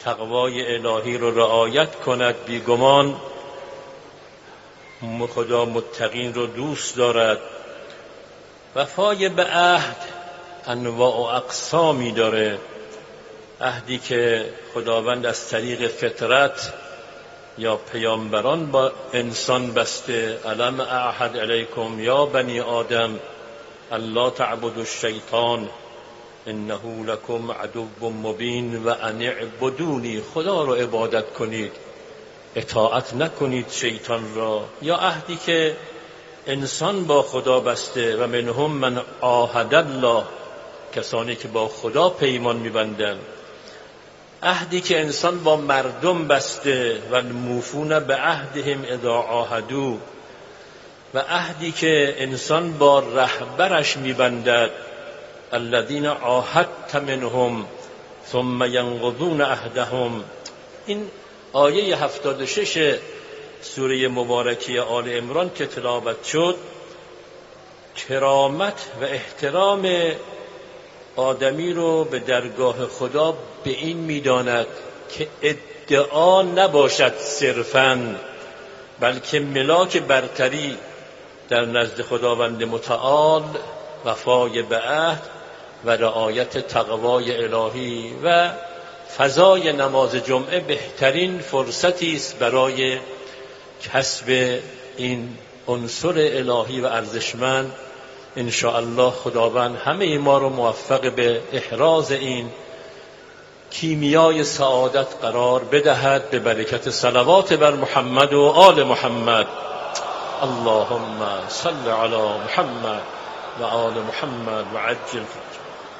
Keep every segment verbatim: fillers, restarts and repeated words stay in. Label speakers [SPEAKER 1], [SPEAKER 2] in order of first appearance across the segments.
[SPEAKER 1] تقوای الهی رو رعایت کند. بیگمان خدا متقین رو دوست دارد. وفای به عهد انواع و اقسامی داره. عهدی که خداوند از طریق فطرت یا پیامبران با انسان بسته، الم اعهد الیکم یا بنی آدم الا تعبدوا الشیطان انه لکم عدو مبین و ان اعبدونی، خدا رو عبادت کنید، اطاعت نکنید شیطان را. یا عهدی که انسان با خدا بسته، و منهم من عاهد الله، کسانی که با خدا پیمان می‌بندند. عهدی که انسان با مردم بسته، و الموفون به عهدهم اذا عاهدوا، و عهدی که انسان با رهبرش می‌بندد، الذین عاهدت منهم ثم ینقضون عهدهم. این آیه هفتاد و شش سوره مبارکه آل عمران که تلاوت شد، کرامت و احترام آدمی رو به درگاه خدا به این می‌داند که ادعا نباشد صرفاً، بلکه ملاک برتری در نزد خداوند متعال وفای به عهد و رعایت تقوای الهی. و فضای نماز جمعه بهترین فرصتی است برای کسب این عنصر الهی و ارزشمند. ان شاء الله خداوند همه ما رو موفق به احراز این کیمیای سعادت قرار بدهد، به برکت صلوات بر محمد و آل محمد. اللهم صل علی محمد و آل محمد و عجل فرجهم.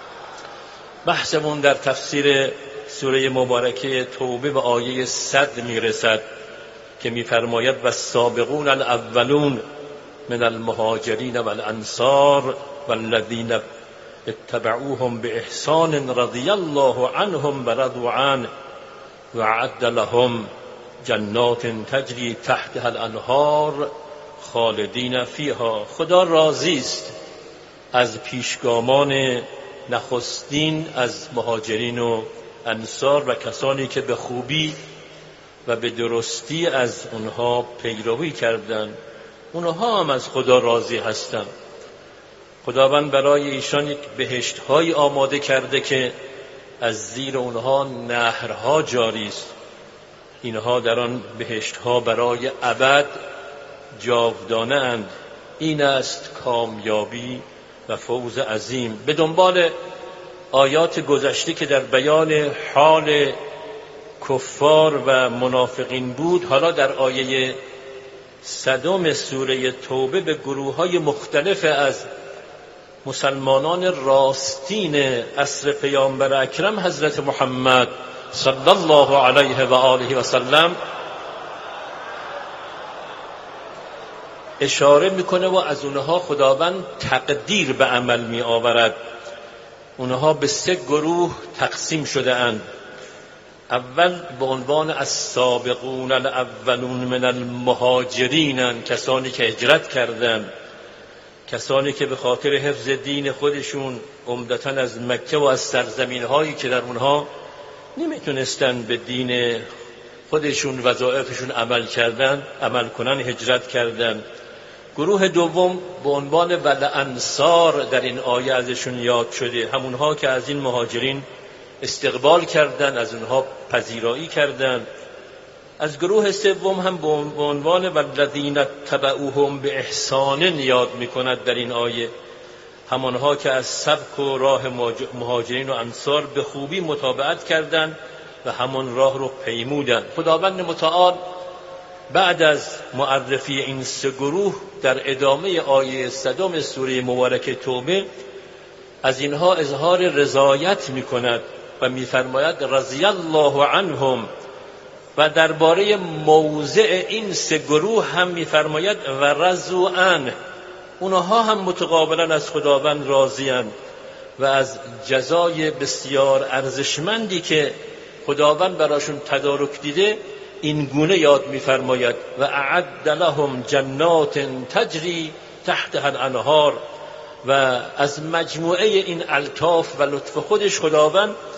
[SPEAKER 1] بحثمون در تفسیر سوره مبارکه توبه به آیه صد میرسد که میفرماید والسابقون الاولون من المهاجرین والانصار والذین اتبعوهم باحسان رضی الله عنهم ورضوا عنه واعد لهم جنات تجری تحتها الانهار خالدین فیها. خدا راضی است از پیشگامان نخستین از مهاجرین و انصار و کسانی که به خوبی و به درستی از اونها پیروی کردند. اونها هم از خدا راضی هستند. خداوند برای ایشان یک بهشت‌های آماده کرده که از زیر اونها نهرها جاری است. اینها در آن بهشت‌ها برای ابد جاودانه اند. این است کامیابی و فوز عظیم. به دنبال آیات گذشته که در بیان حال کفار و منافقین بود، حالا در آیه صدم سوره توبه به گروه‌های مختلف از مسلمانان راستین عصر پیامبر اکرم حضرت محمد صلی الله علیه و آله و سلم اشاره میکنه و از اونها خداوند تقدیر به عمل می آورد. اونها به سه گروه تقسیم شده اند. اول به عنوان السابقون الاولون من المهاجرین، کسانی که هجرت کردند، کسانی که به خاطر حفظ دین خودشون عمدتاً از مکه و از سرزمین هایی که در اونها نمیتونستن به دین خودشون وظایفشون عمل کردن عمل کنن هجرت کردن. گروه دوم به عنوان والانصار در این آیه ازشون یاد شده، همونها که از این مهاجرین استقبال کردن، از اونها پذیرایی کردن. از گروه سوم هم به عنوان والذین اتبعوهم باحسان یاد میکند در این آیه، همانها که از سبک و راه مهاجرین و انصار به خوبی متابعت کردند و همان راه رو پیمودند. خداوند متعال بعد از معرفی این سه گروه در ادامه آیه صدم سوره مبارکه توبه از اینها اظهار رضایت میکند و میفرماید رضی الله عنهم، و درباره موضع این سه گروه هم میفرماید و رضوا عنه، اونها هم متقابلا از خداوند راضی‌اند و از جزای بسیار ارزشمندی که خداوند براشون تدارک دیده این گونه یاد می‌فرماید و اعد لهم جنات تجری تحتها الانهار. و از مجموعه این الطاف و لطف خودش خداوند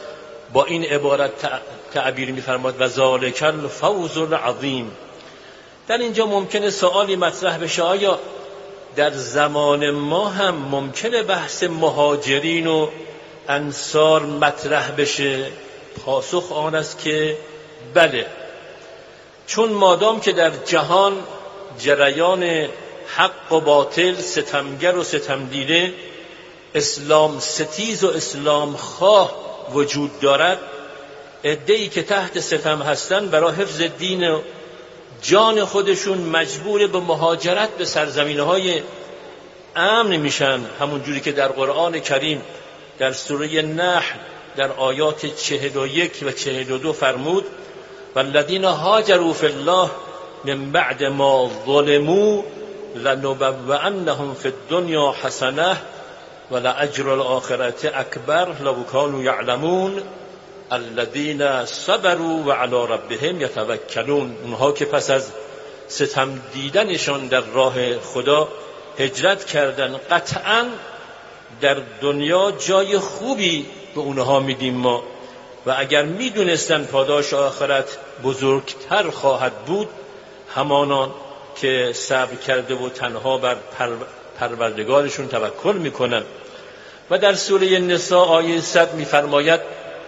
[SPEAKER 1] با این عبارت تعبیر می‌فرماد و ذالک الفوز العظیم. در اینجا ممکنه سوالی مطرح بشه، آیا در زمان ما هم ممکنه بحث مهاجرین و انصار مطرح بشه؟ پاسخ آن است که بله، چون مادام که در جهان جریان حق و باطل، ستمگر و ستمدیده، اسلام ستیز و اسلام خواه وجود دارد، عده‌ای که تحت ستم هستند برای حفظ دین و جان خودشون مجبور به مهاجرت به سرزمین‌های امن میشن، همون جوری که در قرآن کریم در سوره نحل در آیات چهل و یک و چهل و دو فرمود والذین هاجروا فی الله من بعد ما ظلموا لنبوئنهم فی الدنیا حسنه ولأجر الآخرة اکبر لو کانوا یعلمون الذین صبروا وعلی ربهم یتوکلون. اونها که پس از ستم دیدنشان در راه خدا هجرت کردن، قطعاً در دنیا جای خوبی به اونها میدیم ما، و اگر میدونستن پاداش آخرت بزرگتر خواهد بود، همانان که صبر کرده و تنها بر پروردگارشون توکل میکنن. و در سوره نساء آیه صد میفرماید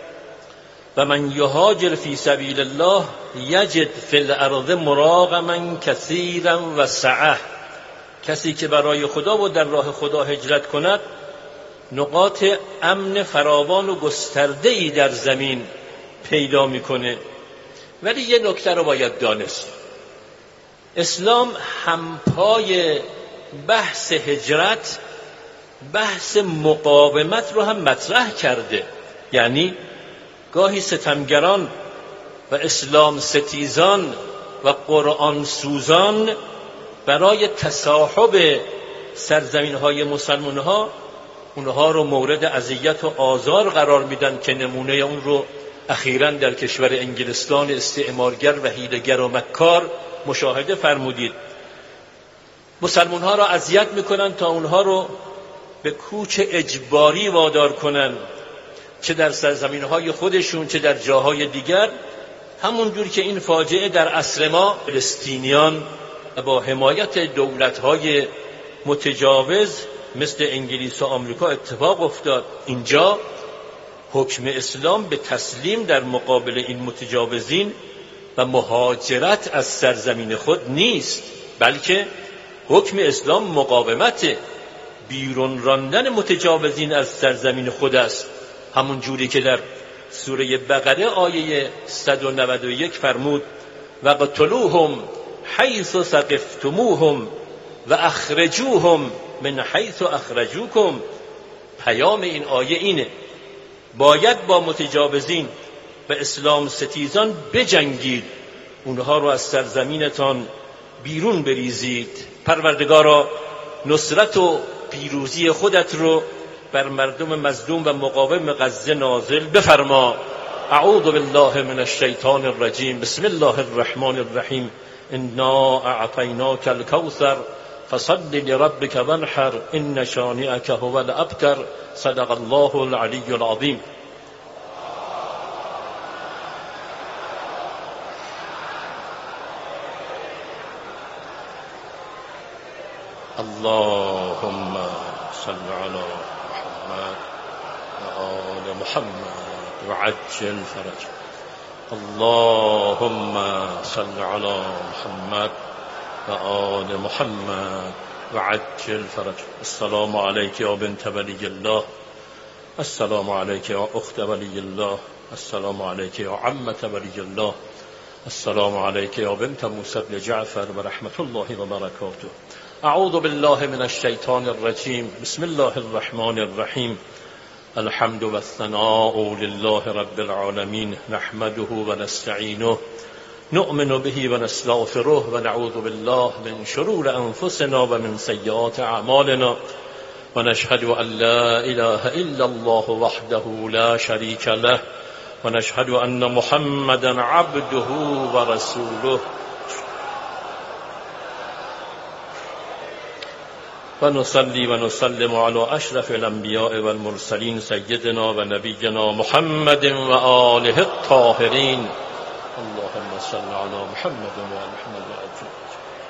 [SPEAKER 1] و من یهاجر فی سبیل الله یجد فی الارض مراغما کثیرا و سعه. کسی که برای خدا و در راه خدا هجرت کند، نقاط امن فراوان و گسترده‌ای در زمین پیدا میکنه. ولی یه نکته رو باید دانست، اسلام همپای بحث هجرت بحث مقاومت رو هم مطرح کرده. یعنی گاهی ستمگران و اسلام ستیزان و قرآن سوزان برای تصاحب سرزمین های مسلمان ها اونها رو مورد اذیت و آزار قرار میدن که نمونه اون رو اخیراً در کشور انگلستان استعمارگر و حیله‌گر و مکار مشاهده فرمودید. مسلمان ها را اذیت میکنن تا اونها رو به کوچ اجباری وادار کنن، چه در سرزمین های خودشون چه در جاهای دیگر. همون جور که این فاجعه در عصر ما فلسطینیان با حمایت دولت‌های متجاوز مثل انگلیس و آمریکا اتفاق افتاد، اینجا حکم اسلام به تسلیم در مقابل این متجاوزین و مهاجرت از سرزمین خود نیست، بلکه حکم اسلام مقاومت، بیرون راندن متجاوزین از سرزمین خود است. همون جوری که در سوره بقره آیه صد و نود و یک فرمود وقتلوهم حیث ثقفتموهم و اخرجوهم من حیث اخرجوکم. پیام این آیه اینه، باید با متجاوزین و اسلام ستیزان بجنگید، اونها رو از سرزمینتان بیرون بریزید. پروردگارا نصرت و پیروزی خودت رو بر مردم مظلوم و مقاوم غزه نازل بفرما. اعوذ بالله من الشیطان الرجیم. بسم الله الرحمن الرحیم. انا اعطیناک الکوثر فصل لربک وانحر ان شانئک هو الابتر. صدق الله العلی العظیم. اللهم صل على محمد وآل محمد وعجل فرج. اللهم صل على محمد وآل محمد وعجل فرج. السلام عليك يا بنت ولي الله، السلام عليك يا أخت ولي الله، السلام عليك يا عمة ولي الله، السلام عليك يا بنت موسى بن جعفر ورحمة الله وبركاته. اعوذ بالله من الشیطان الرجیم. بسم الله الرحمن الرحیم. الحمد والثناء لله رب العالمین، نحمده ونستعینه نؤمن به ونستغفره ونعوذ بالله من شرور انفسنا ومن سیئات اعمالنا ونشهد ان لا اله الا الله وحده لا شريك له ونشهد ان محمدا عبده ورسوله. و نصلی و نسلم علی اشرف الانبیاء والمرسلین سیدنا و نبینا محمد و آله الطاهرین. اللهم صل علی محمد و آل محمد و عجل.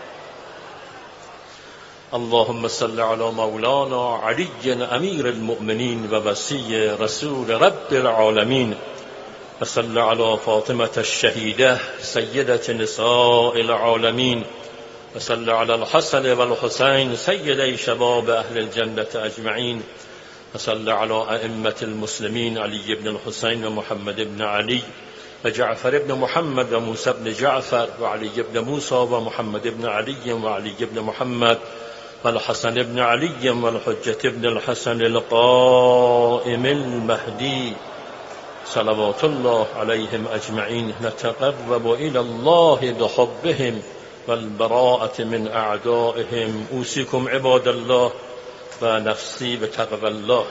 [SPEAKER 1] اللهم صل علی مولانا علی امیر المؤمنین و وصی رسول رب العالمین و صل علی فاطمة الشهیده سیدة نساء العالمین و صل علی الحسن و الحسین سیدی شباب اهل الجنة اجمعین و صل علی ائمة المسلمین علی بن الحسین و محمد بن علی و جعفر بن محمد و موسی بن جعفر و علی بن موسی و محمد بن علی و علی بن محمد والحسن بن علي والحجة بن الحسن القائم المهدي صلوات الله عليهم أجمعين. نتقرب إلى الله بحبهم والبراءة من أعدائهم. أوصيكم عباد الله و نفسی بتقوى الله.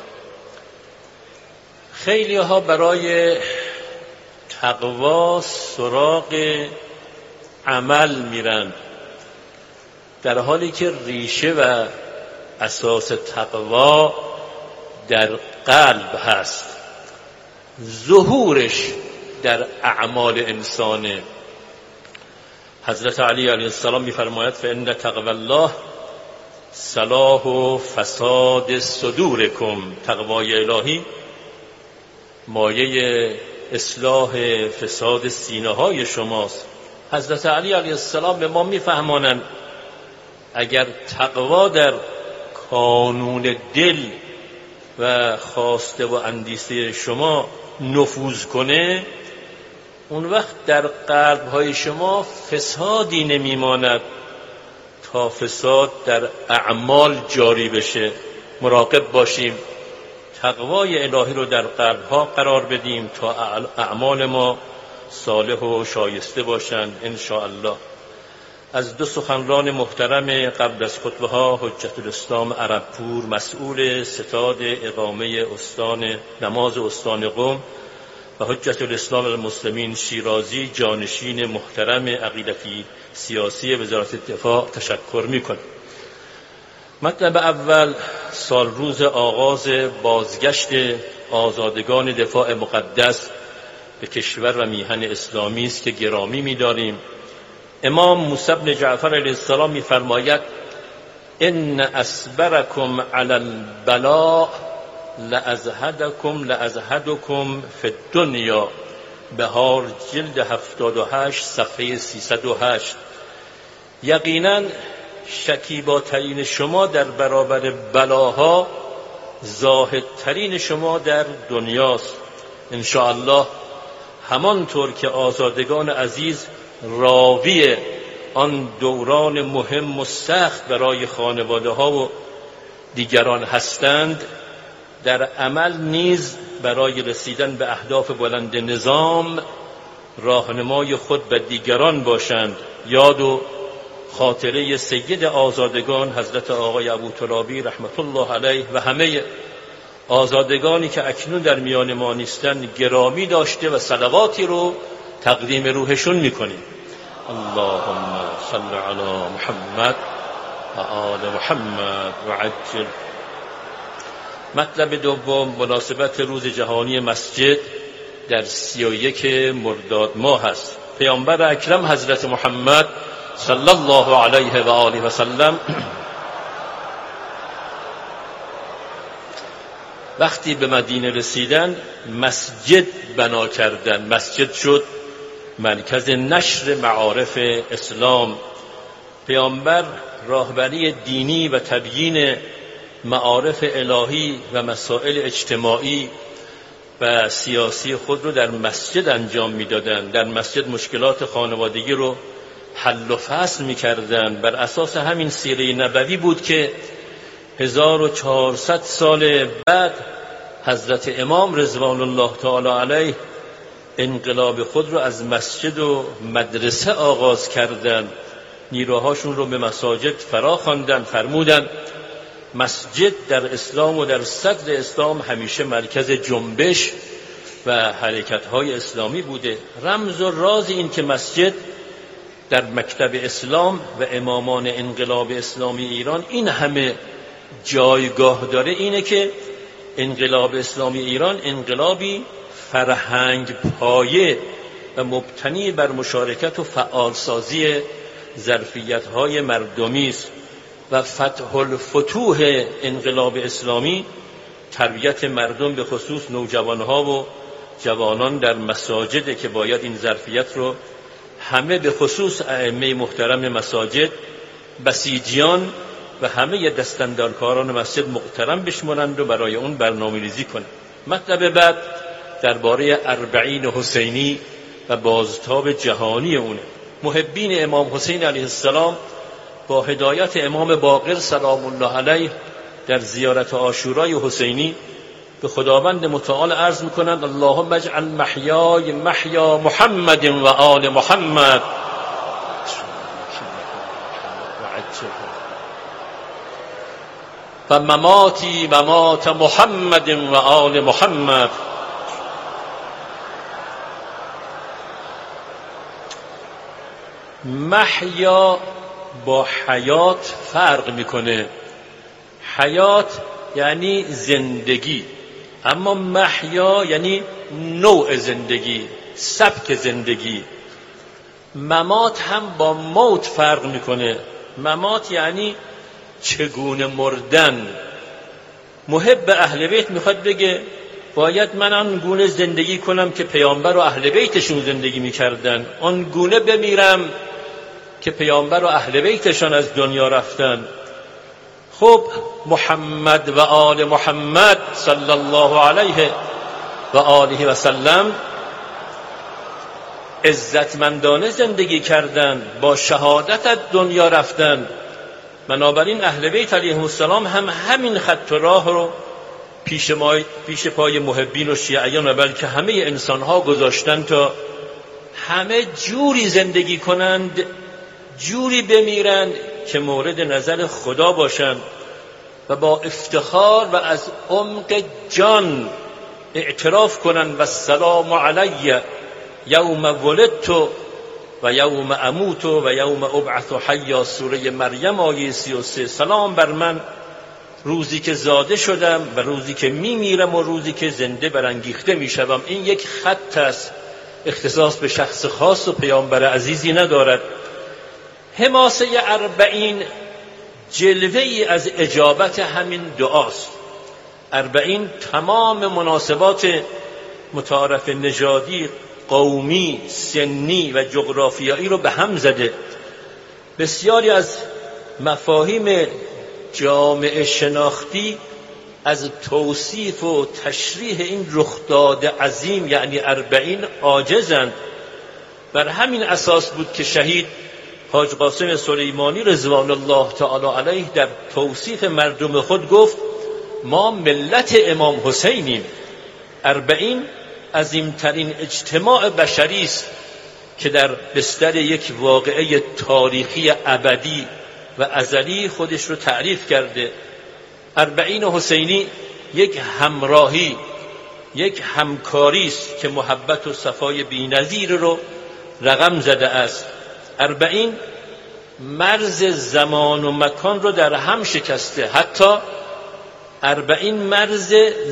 [SPEAKER 1] خیلی ها برای تقوا سراغ عمل میرن، در حالی که ریشه و اساس تقوا در قلب هست، ظهورش در اعمال انسانه. حضرت علی علیه السلام می‌فرماید فإن تقوی الله صلاح و فساد صدورکم. تقوای الهی مایه اصلاح فساد سینه های شماست. حضرت علی علیه السلام به ما میفهمانند اگر تقوا در کانون دل و خواسته و اندیشه شما نفوذ کنه، اون وقت در قلب‌های شما فسادی نمیماند تا فساد در اعمال جاری بشه. مراقب باشیم، تقوای الهی رو در قلب‌ها قرار بدیم تا اعمال ما صالح و شایسته باشند ان شاء الله. از دو سخنران محترم قبل از خطبه ها، حجت الاسلام عربپور مسئول ستاد اقامه استان نماز استان قم و حجت الاسلام المسلمین شیرازی جانشین محترم عقیدتی سیاسی وزارت دفاع تشکر میکنم. مطلب اول سال روز آغاز بازگشت آزادگان دفاع مقدس به کشور و میهن اسلامی است که گرامی می‌داریم. امام موسی بن جعفر علیه السلام می‌فرماید ان اصبرکم علی البلاء لازهدکم لازهدکم فی الدنیا. بهار جلد هفتاد و هشت صفحه سیصد و هشت. یقینا شکیباترین شما در برابر بلاها زاهدترین شما در دنیاست. ان شاء الله همانطور که آزادگان عزیز راوی آن دوران مهم و سخت برای خانواده ها و دیگران هستند، در عمل نیز برای رسیدن به اهداف بلند نظام راهنمای خود و دیگران باشند. یاد و خاطره سید آزادگان حضرت آقای ابوترابی رحمت الله علیه و همه آزادگانی که اکنون در میان ما نیستند گرامی داشته و صلواتی رو تقدیم روحشون میکنیم. اللهم صل علی محمد و آل محمد و عجل. مطلب دوم مناسبت روز جهانی مسجد در سی و یک مرداد ماه است. پیامبر اکرم حضرت محمد صلی الله علیه و آله و سلم وقتی به مدینه رسیدن مسجد بنا کردند. مسجد شد مرکز نشر معارف اسلام. پیامبر راهبری دینی و تبیین معارف الهی و مسائل اجتماعی و سیاسی خود رو در مسجد انجام میدادند. در مسجد مشکلات خانوادگی رو حل و فصل میکردند. بر اساس همین سیره نبوی بود که هزار و چهارصد سال بعد حضرت امام رضوان الله تعالی علیه انقلاب خود رو از مسجد و مدرسه آغاز کردند. نیروهاشون رو به مساجد فرا خواندند. فرمودند مسجد در اسلام و در صدر اسلام همیشه مرکز جنبش و حرکت‌های اسلامی بوده. رمز و راز این که مسجد در مکتب اسلام و امامان انقلاب اسلامی ایران این همه جایگاه داره اینه که انقلاب اسلامی ایران انقلابی فرهنگ پایه و مبتنی بر مشارکت و فعالسازی ظرفیت‌های مردمی است و فتح الفتوح انقلاب اسلامی تربیت مردم به خصوص نوجوانها و جوانان در مساجد که باید این ظرفیت رو همه به خصوص ائمه محترم مساجد، بسیجیان و همه دستاندارکاران مسجد محترم بشمارند و برای اون برنامه‌ریزی کنند. مطلب بعد درباره اربعین حسینی و بازتاب جهانی اونه. محبین امام حسین علیه السلام با هدایت امام باقر سلام الله علیه در زیارت عاشورای حسینی به خداوند متعال عرض میکنند اللهم اجعل محیای محیا محمد و آل محمد و مماتی ممات محمد و آل محمد. محیا با حیات فرق میکنه. حیات یعنی زندگی، اما محیا یعنی نوع زندگی، سبک زندگی. ممات هم با موت فرق میکنه. ممات یعنی چگونه مردن. محب اهل بیت میخواد بگه باید من آن گونه زندگی کنم که پیامبر و اهل بیتشون زندگی میکردن، آن گونه بمیرم که پیامبر و اهل بیتشان از دنیا رفتن. خب محمد و آل محمد صلی الله علیه و آله و سلم عزتمندانه زندگی کردن، با شهادت از دنیا رفتن. بنابراین اهل بیت علیهم السلام هم همین خط و راه رو پیش, ما پیش پای محبین و شیعیان و بلکه همه انسانها گذاشتن تا همه جوری زندگی کنند، جوری بمیرند که مورد نظر خدا باشند و با افتخار و از عمق جان اعتراف کنند و السلام علی یوم ولدت و یوم اموت و یوم ابعث حیا. سوره مریم آیه سی و سه. سلام بر من روزی که زاده شدم و روزی که میمیرم و روزی که زنده برانگیخته میشوم. این یک خط است، اختصاص به شخص خاص و پیامبر عزیزی ندارد. حماسه اربعین جلوه‌ای از اجابت همین دعاست. اربعین تمام مناسبات متعارف نژادی، قومی، سنی و جغرافیایی رو به هم زده. بسیاری از مفاهیم جامعه شناختی از توصیف و تشریح این رخداد عظیم یعنی اربعین عاجزند. بر همین اساس بود که شهید حاج قاسم سلیمانی رضوان الله تعالی علیه در توصیف مردم خود گفت ما ملت امام حسینیم. اربعین عظیمترین اجتماع بشری است که در بستر یک واقعه تاریخی ابدی و ازلی خودش رو تعریف کرده. اربعین حسینی یک همراهی، یک همکاری است که محبت و صفای بی‌نظیر رو رقم زده است. اربعین مرز زمان و مکان رو در هم شکسته، حتی اربعین مرز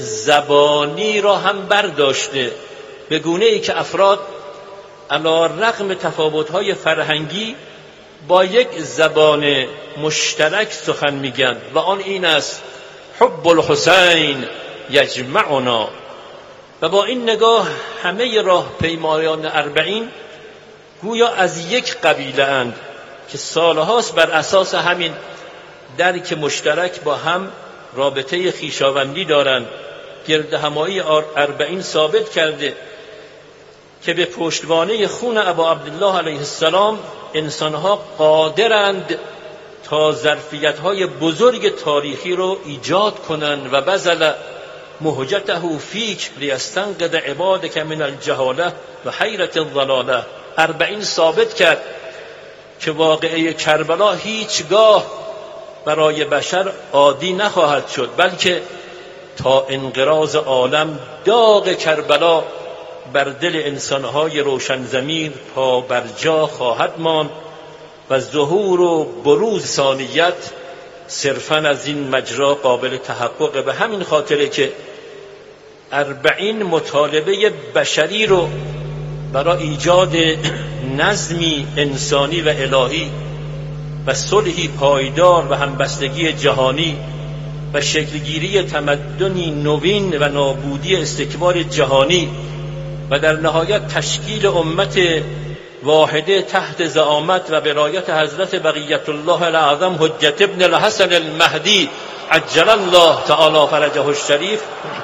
[SPEAKER 1] زبانی را هم برداشته، به گونه ای که افراد علی رغم تفاوت‌های فرهنگی با یک زبان مشترک سخن میگن و آن این است حب الحسین یجمعنا. و با این نگاه همه راه پیمایان اربعین گویا از یک قبیله اند که سالهاست بر اساس همین درک مشترک با هم رابطه خویشاوندی دارند. گرد همایی اربعین ثابت کرده که به پشتوانه خون ابا عبدالله علیه السلام انسانها قادرند تا ظرفیت‌های بزرگ تاریخی رو ایجاد کنند و بذل مهجته فیک لیستنقذ عبادک من الجهاله و حیرت الضلاله. اربعین ثابت کرد که واقعه کربلا هیچگاه برای بشر عادی نخواهد شد، بلکه تا انقراض عالم داغ کربلا بر دل انسانهای روشن ضمیر پا بر جا خواهد ماند و ظهور و بروز ثانیت صرفاً از این مجرا قابل تحقق. به همین خاطره که اربعین مطالبه بشری رو برای ایجاد نظمی انسانی و الهی و صلحی پایدار و همبستگی جهانی و شکلگیری تمدنی نوین و نابودی استکبار جهانی و در نهایت تشکیل امت واحده تحت زعامت و ولایت حضرت بقیت الله الاعظم حجت ابن الحسن المهدی عجل الله تعالی فرجه الشریف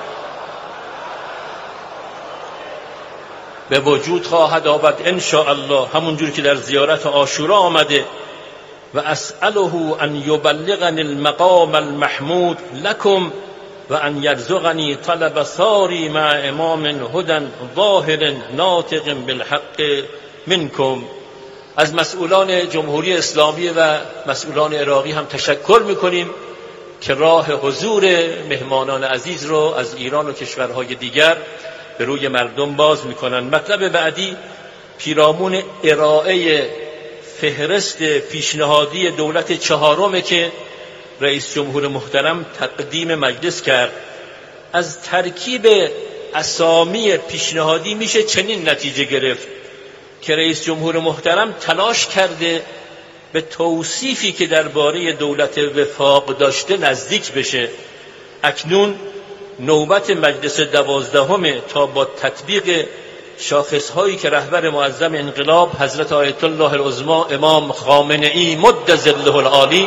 [SPEAKER 1] به وجود خواهد آمد ان شاء الله، همونجور که در زیارت عاشورا آمده. و اسأله ان یبلغنی المقام المحمود لکم و ان یرزقنی طلب ثاری مع امام هدى ظاهر ناطق بالحق منکم. از مسئولان جمهوری اسلامی و مسئولان عراقی هم تشکر میکنیم که راه حضور مهمانان عزیز رو از ایران و کشورهای دیگر به روی مردم باز میکنن. مطلب بعدی پیرامون ارائه فهرست پیشنهادی دولت چهارمه که رئیس جمهور محترم تقدیم مجلس کرد. از ترکیب اسامی پیشنهادی میشه چنین نتیجه گرفت که رئیس جمهور محترم تلاش کرده به توصیفی که درباره دولت وفاق داشته نزدیک بشه. اکنون نوبت مجلس دوازدهمه تا با تطبیق شاخصهایی که رهبر معظم انقلاب حضرت آیت الله العظمی امام خامنه‌ای مد ظله العالی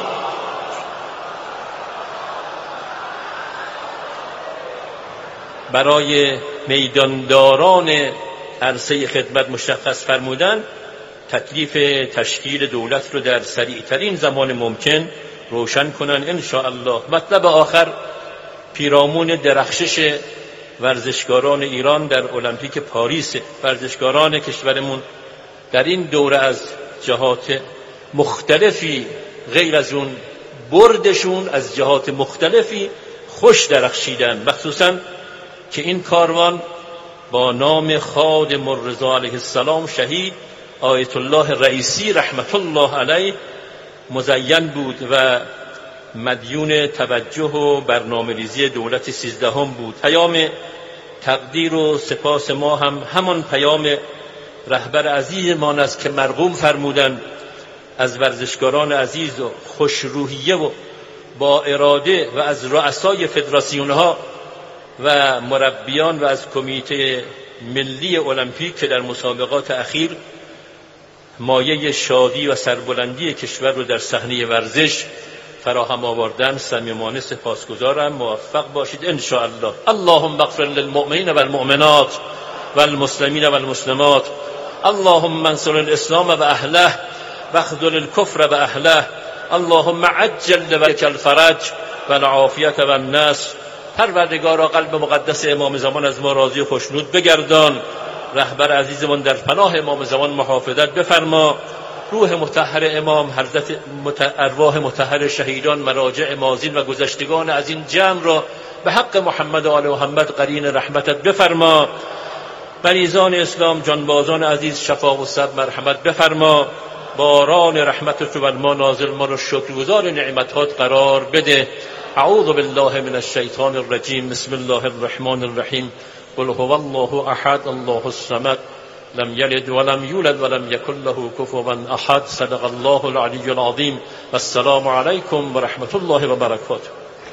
[SPEAKER 1] برای میدانداران عرصه خدمت مشخص فرمودن، تکلیف تشکیل دولت رو در سریعترین زمان ممکن روشن کنن ان شاء الله. مطلب آخر پیرامون درخشش ورزشکاران ایران در المپیک پاریس. ورزشکاران کشورمون در این دوره از جهات مختلفی غیر از اون بردشون از جهات مختلفی خوش درخشیدن، مخصوصاً که این کاروان با نام خادم الرضا علیه السلام شهید آیت الله رئیسی رحمت الله علیه مزین بود و مدیون توجه و برنامه‌ریزی دولت سیزدهم بود. پیام تقدیر و سپاس ما هم همان پیام رهبر عزیزمان است که مرقوم فرمودند از ورزشکاران عزیز و خوشروحیه و با اراده و از رؤسای فدراسیون‌ها و مربیان و از کمیته ملی المپیک که در مسابقات اخیر مایه شادی و سربلندی کشور رو در صحنه ورزش فراهم آوردن صمیمانه سپاسگزارم. موفق باشید ان شاء الله. اللهم اغفر للمؤمنین والمؤمنات والمسلمین والمسلمات. اللهم انصر الاسلام و اهله واخذل الكفر و اهله. اللهم عجل لك الفرج والعافیة والنصر. پروردگارا قلب مقدس امام زمان از ما راضی و خوشنود بگردان. رهبر عزیزمان در پناه امام زمان محافظت بفرما. روح مطهر امام، حضرت ارواح مطهر شهیدان، مراجع ماضین و گذشتگان از این جمع را به حق محمد و آل محمد قرین رحمتت بفرما. مریضان اسلام، جانبازان عزیز شفا و صبر مرحمت بفرما. باران رحمتت رو بر ما نازل، ما رو شکرگزار نعمتات قرار بده. اعوذ بالله من الشیطان الرجیم. بسم الله الرحمن الرحیم. قل هو الله احد الله الصمد لم یلد ولم یولد ولم یکن له کفوا احد. صدق الله العلی العظیم. والسلام علیکم و رحمت الله و برکاته.